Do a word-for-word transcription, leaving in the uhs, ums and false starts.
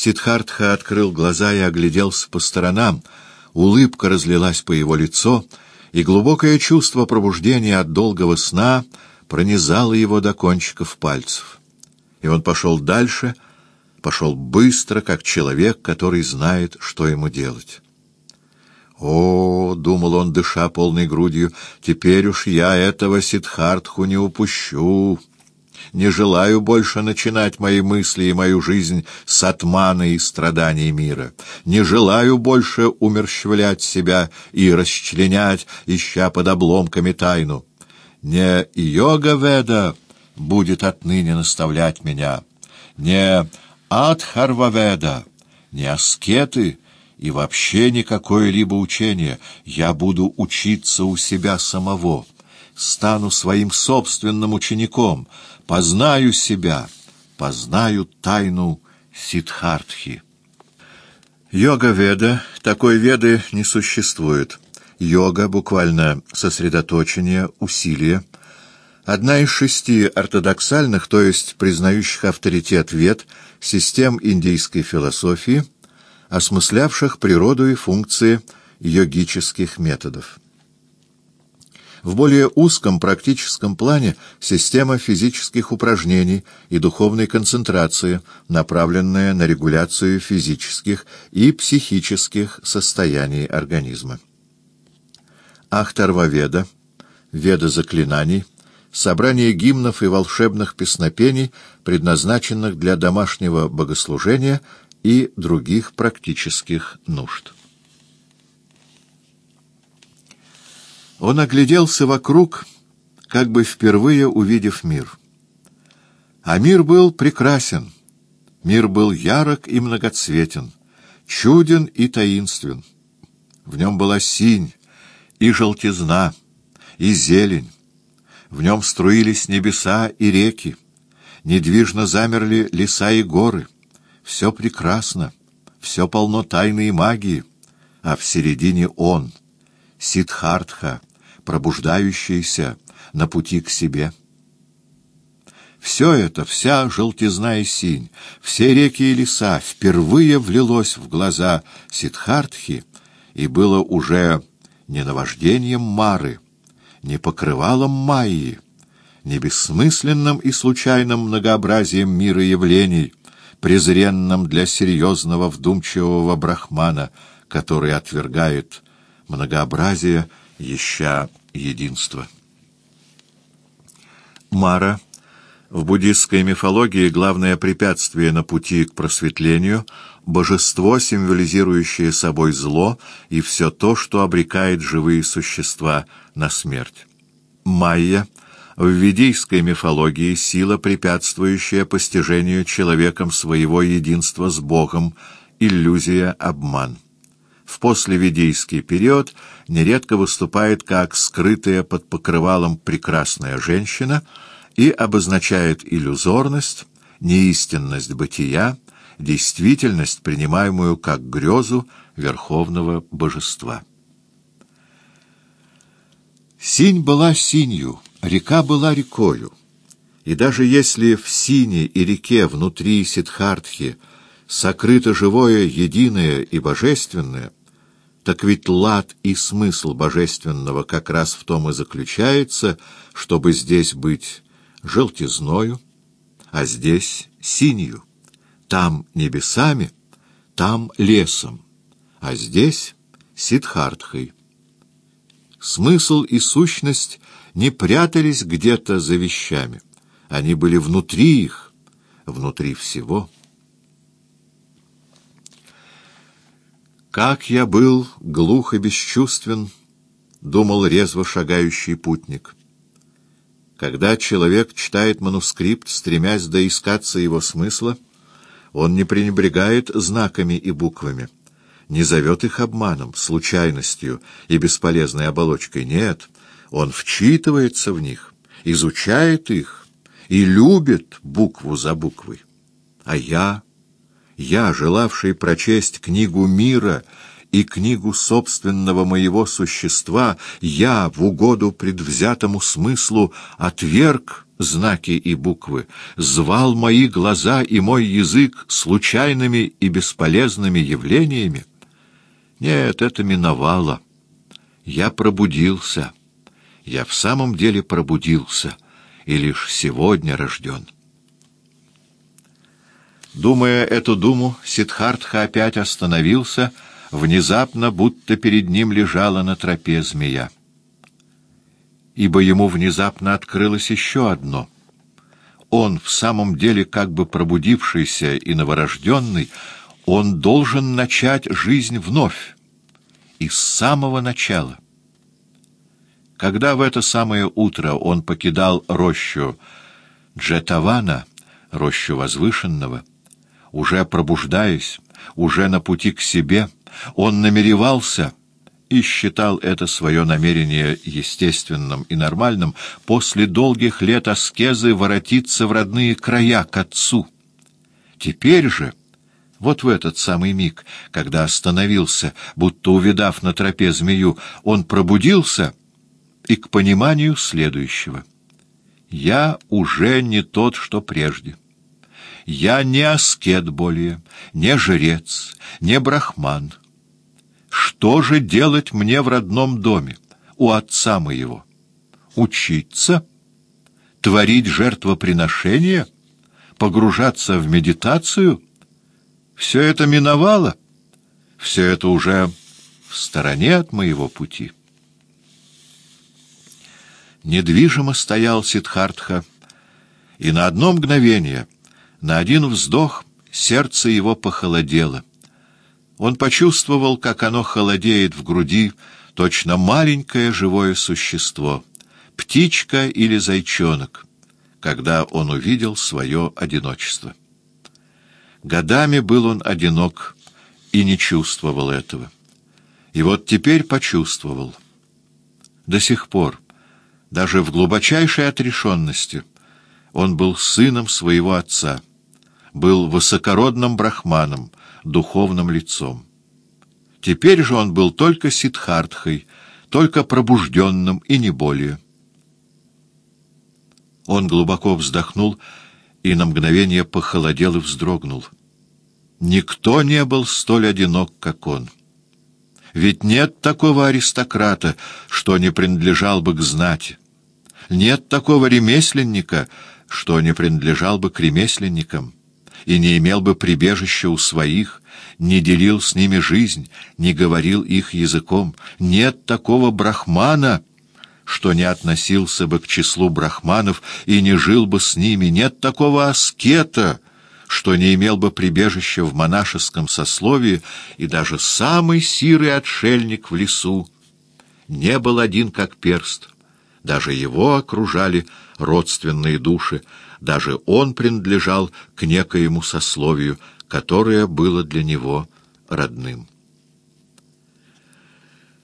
Сиддхартха открыл глаза и огляделся по сторонам. Улыбка разлилась по его лицу, и глубокое чувство пробуждения от долгого сна пронизало его до кончиков пальцев. И он пошел дальше, пошел быстро, как человек, который знает, что ему делать. «О, — думал он, дыша полной грудью, — теперь уж я этого Сиддхартху не упущу. Не желаю больше начинать мои мысли и мою жизнь с отмана и страданий мира. Не желаю больше умерщвлять себя и расчленять, ища под обломками тайну. Не йога-веда будет отныне наставлять меня, не адхарва-веда, не аскеты и вообще никакое-либо учение. Я буду учиться у себя самого, стану своим собственным учеником, познаю себя, познаю тайну Сиддхартхи». Йога-веда, такой веды не существует. Йога, буквально сосредоточение, усилие, одна из шести ортодоксальных, то есть признающих авторитет вед, систем индийской философии, осмыслявших природу и функции йогических методов. В более узком практическом плане система физических упражнений и духовной концентрации, направленная на регуляцию физических и психических состояний организма. Ахтарва-веда, веда заклинаний, собрание гимнов и волшебных песнопений, предназначенных для домашнего богослужения и других практических нужд. Он огляделся вокруг, как бы впервые увидев мир. А мир был прекрасен, мир был ярок и многоцветен, чуден и таинствен. В нем была синь и желтизна, и зелень. В нем струились небеса и реки, недвижно замерли леса и горы. Все прекрасно, все полно тайны и магии, а в середине он, Сиддхартха, пробуждающийся на пути к себе. Все это, вся желтизна и синь, все реки и леса впервые влилось в глаза Сиддхартхи и было уже не наваждением Мары, не покрывалом Майи, не бессмысленным и случайным многообразием мира явлений, презренным для серьезного вдумчивого брахмана, который отвергает многообразие, ища единство. Мара — в буддистской мифологии главное препятствие на пути к просветлению, божество, символизирующее собой зло и все то, что обрекает живые существа на смерть. Майя — в ведийской мифологии сила, препятствующая постижению человеком своего единства с Богом, иллюзия, обман. В послеведийский период нередко выступает как скрытая под покрывалом прекрасная женщина и обозначает иллюзорность, неистинность бытия, действительность, принимаемую как грезу верховного божества. Синь была синью, река была рекою, и даже если в сине и реке внутри Сиддхартхи сокрыто живое, единое и божественное, так ведь лад и смысл божественного как раз в том и заключается, чтобы здесь быть желтизною, а здесь синью, там небесами, там лесом, а здесь Сиддхартхой. Смысл и сущность не прятались где-то за вещами, они были внутри их, внутри всего. «Как я был глух и бесчувствен», — думал резво шагающий путник. Когда человек читает манускрипт, стремясь доискаться его смысла, он не пренебрегает знаками и буквами, не зовет их обманом, случайностью и бесполезной оболочкой. Нет, он вчитывается в них, изучает их и любит букву за буквой. А я... Я, желавший прочесть книгу мира и книгу собственного моего существа, я, в угоду предвзятому смыслу, отверг знаки и буквы, звал мои глаза и мой язык случайными и бесполезными явлениями? Нет, это миновало. Я пробудился. Я в самом деле пробудился, и лишь сегодня рожден. Думая эту думу, Сиддхартха опять остановился, внезапно, будто перед ним лежала на тропе змея. Ибо ему внезапно открылось еще одно. Он, в самом деле как бы пробудившийся и новорожденный, он должен начать жизнь вновь, и с самого начала. Когда в это самое утро он покидал рощу Джетавана, рощу возвышенного, уже пробуждаясь, уже на пути к себе, он намеревался и считал это свое намерение естественным и нормальным после долгих лет аскезы воротиться в родные края, к отцу. Теперь же, вот в этот самый миг, когда остановился, будто увидав на тропе змею, он пробудился и к пониманию следующего. «Я уже не тот, что прежде. Я не аскет более, не жрец, не брахман. Что же делать мне в родном доме, у отца моего? Учиться? Творить жертвоприношения? Погружаться в медитацию? Все это миновало, все это уже в стороне от моего пути». Недвижимо стоял Сиддхартха, и на одно мгновение, на один вздох, сердце его похолодело. Он почувствовал, как оно холодеет в груди, точно маленькое живое существо, птичка или зайчонок, когда он увидел свое одиночество. Годами был он одинок и не чувствовал этого. И вот теперь почувствовал. До сих пор, даже в глубочайшей отрешенности, он был сыном своего отца, был высокородным брахманом, духовным лицом. Теперь же он был только Сиддхартхой, только пробужденным и не более. Он глубоко вздохнул и на мгновение похолодел и вздрогнул. Никто не был столь одинок, как он. Ведь нет такого аристократа, что не принадлежал бы к знати. Нет такого ремесленника, что не принадлежал бы к ремесленникам и не имел бы прибежища у своих, не делил с ними жизнь, не говорил их языком. Нет такого брахмана, что не относился бы к числу брахманов и не жил бы с ними. Нет такого аскета, что не имел бы прибежища в монашеском сословии, и даже самый сирый отшельник в лесу не был один как перст. Даже его окружали родственные души, даже он принадлежал к некоему сословию, которое было для него родным.